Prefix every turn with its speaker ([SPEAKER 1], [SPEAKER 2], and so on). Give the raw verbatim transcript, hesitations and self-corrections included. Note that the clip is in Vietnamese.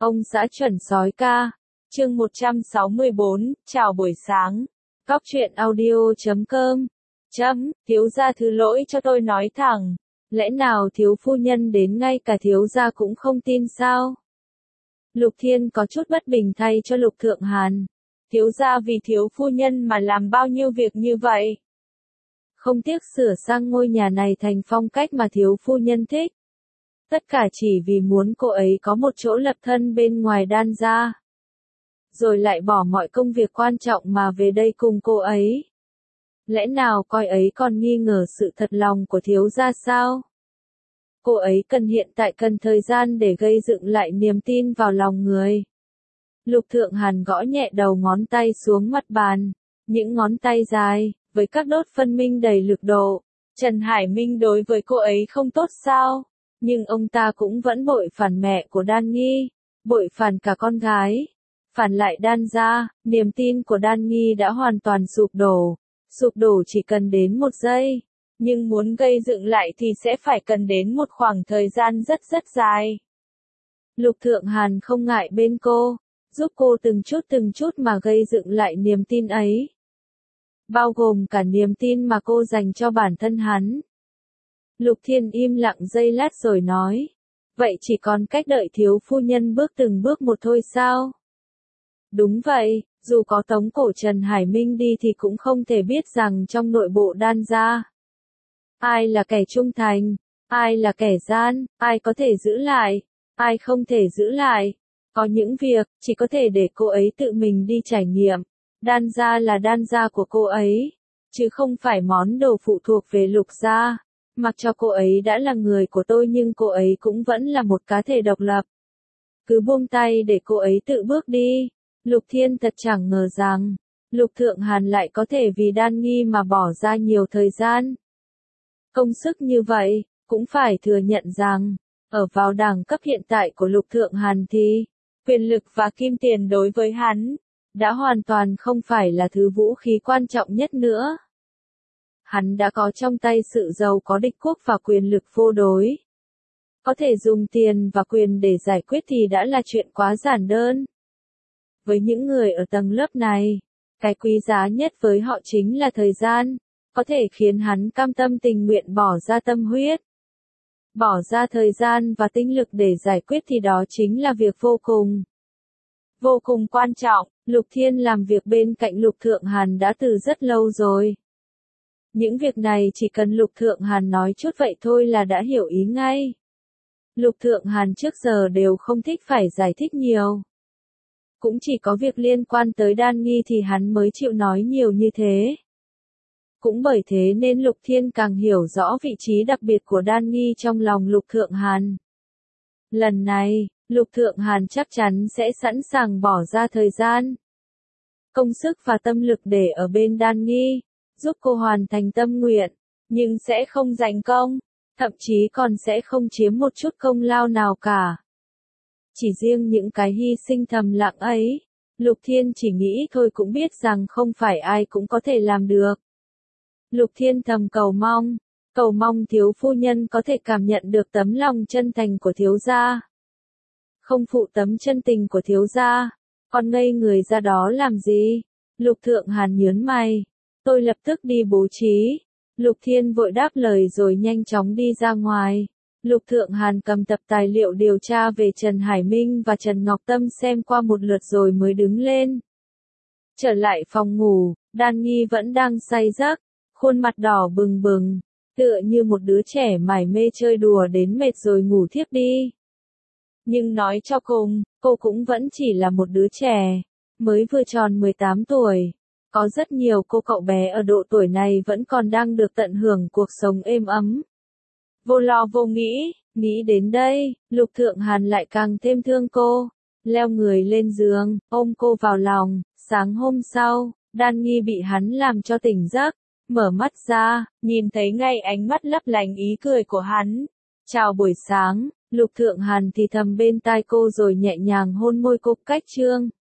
[SPEAKER 1] Ông xã chuẩn sói ca. Chương một trăm sáu mươi bốn, chào buổi sáng. Cóc truyện audio chấm com. Chấm, thiếu gia thứ lỗi cho tôi nói thẳng. Lẽ nào thiếu phu nhân đến ngay cả thiếu gia cũng không tin sao? Lục Thiên có chút bất bình thay cho Lục Thượng Hàn. Thiếu gia vì thiếu phu nhân mà làm bao nhiêu việc như vậy. Không tiếc sửa sang ngôi nhà này thành phong cách mà thiếu phu nhân thích. Tất cả chỉ vì muốn cô ấy có một chỗ lập thân bên ngoài Đan gia. Rồi lại bỏ mọi công việc quan trọng mà về đây cùng cô ấy. Lẽ nào coi ấy còn nghi ngờ sự thật lòng của thiếu gia sao? Cô ấy cần hiện tại cần thời gian để gây dựng lại niềm tin vào lòng người. Lục Thượng Hàn gõ nhẹ đầu ngón tay xuống mặt bàn. Những ngón tay dài, với các đốt phân minh đầy lực độ. Trần Hải Minh đối với cô ấy không tốt sao? Nhưng ông ta cũng vẫn bội phản mẹ của Đan Nghi. Bội phản cả con gái. Phản lại Đan gia, niềm tin của Đan Nghi đã hoàn toàn sụp đổ. Sụp đổ chỉ cần đến một giây. Nhưng muốn gây dựng lại thì sẽ phải cần đến một khoảng thời gian rất rất dài. Lục Thượng Hàn không ngại bên cô, giúp cô từng chút từng chút mà gây dựng lại niềm tin ấy. Bao gồm cả niềm tin mà cô dành cho bản thân hắn. Lục Thiên im lặng giây lát rồi nói. Vậy chỉ còn cách đợi thiếu phu nhân bước từng bước một thôi sao? Đúng vậy, dù có tống cổ Trần Hải Minh đi thì cũng không thể biết rằng trong nội bộ Đan gia. Ai là kẻ trung thành, ai là kẻ gian, ai có thể giữ lại, ai không thể giữ lại. Có những việc, chỉ có thể để cô ấy tự mình đi trải nghiệm. Đan gia là Đan gia của cô ấy, chứ không phải món đồ phụ thuộc về Lục gia. Mặc cho cô ấy đã là người của tôi nhưng cô ấy cũng vẫn là một cá thể độc lập. Cứ buông tay để cô ấy tự bước đi. Lục Thiên thật chẳng ngờ rằng, Lục Thượng Hàn lại có thể vì Đan Nghi mà bỏ ra nhiều thời gian. Công sức như vậy, cũng phải thừa nhận rằng, ở vào đẳng cấp hiện tại của Lục Thượng Hàn thì, quyền lực và kim tiền đối với hắn, đã hoàn toàn không phải là thứ vũ khí quan trọng nhất nữa. Hắn đã có trong tay sự giàu có địch quốc và quyền lực vô đối. Có thể dùng tiền và quyền để giải quyết thì đã là chuyện quá giản đơn. Với những người ở tầng lớp này, cái quý giá nhất với họ chính là thời gian, có thể khiến hắn cam tâm tình nguyện bỏ ra tâm huyết. Bỏ ra thời gian và tinh lực để giải quyết thì đó chính là việc vô cùng. Vô cùng quan trọng, Lục Thiên làm việc bên cạnh Lục Thượng Hàn đã từ rất lâu rồi. Những việc này chỉ cần Lục Thượng Hàn nói chút vậy thôi là đã hiểu ý ngay. Lục Thượng Hàn trước giờ đều không thích phải giải thích nhiều. Cũng chỉ có việc liên quan tới Đan Nghi thì hắn mới chịu nói nhiều như thế. Cũng bởi thế nên Lục Thiên càng hiểu rõ vị trí đặc biệt của Đan Nghi trong lòng Lục Thượng Hàn. Lần này, Lục Thượng Hàn chắc chắn sẽ sẵn sàng bỏ ra thời gian, công sức và tâm lực để ở bên Đan Nghi, giúp cô hoàn thành tâm nguyện, nhưng sẽ không giành công, thậm chí còn sẽ không chiếm một chút công lao nào cả. Chỉ riêng những cái hy sinh thầm lặng ấy, Lục Thiên chỉ nghĩ thôi cũng biết rằng không phải ai cũng có thể làm được. Lục Thiên thầm cầu mong, cầu mong thiếu phu nhân có thể cảm nhận được tấm lòng chân thành của thiếu gia. Không phụ tấm chân tình của thiếu gia, còn ngây người ra đó làm gì? Lục Thượng Hàn nhớn mày, tôi lập tức đi bố trí. Lục Thiên vội đáp lời rồi nhanh chóng đi ra ngoài. Lục Thượng Hàn cầm tập tài liệu điều tra về Trần Hải Minh và Trần Ngọc Tâm xem qua một lượt rồi mới đứng lên. Trở lại phòng ngủ, Đan Nghi vẫn đang say giấc, khuôn mặt đỏ bừng bừng, tựa như một đứa trẻ mải mê chơi đùa đến mệt rồi ngủ thiếp đi. Nhưng nói cho cùng, cô cũng vẫn chỉ là một đứa trẻ, mới vừa tròn mười tám tuổi. Có rất nhiều cô cậu bé ở độ tuổi này vẫn còn đang được tận hưởng cuộc sống êm ấm. Vô lo vô nghĩ, nghĩ đến đây, Lục Thượng Hàn lại càng thêm thương cô, leo người lên giường, ôm cô vào lòng. Sáng hôm sau, Đan Nghi bị hắn làm cho tỉnh giấc, mở mắt ra, nhìn thấy ngay ánh mắt lấp lánh ý cười của hắn. Chào buổi sáng, Lục Thượng Hàn thì thầm bên tai cô rồi nhẹ nhàng hôn môi cô cách trương.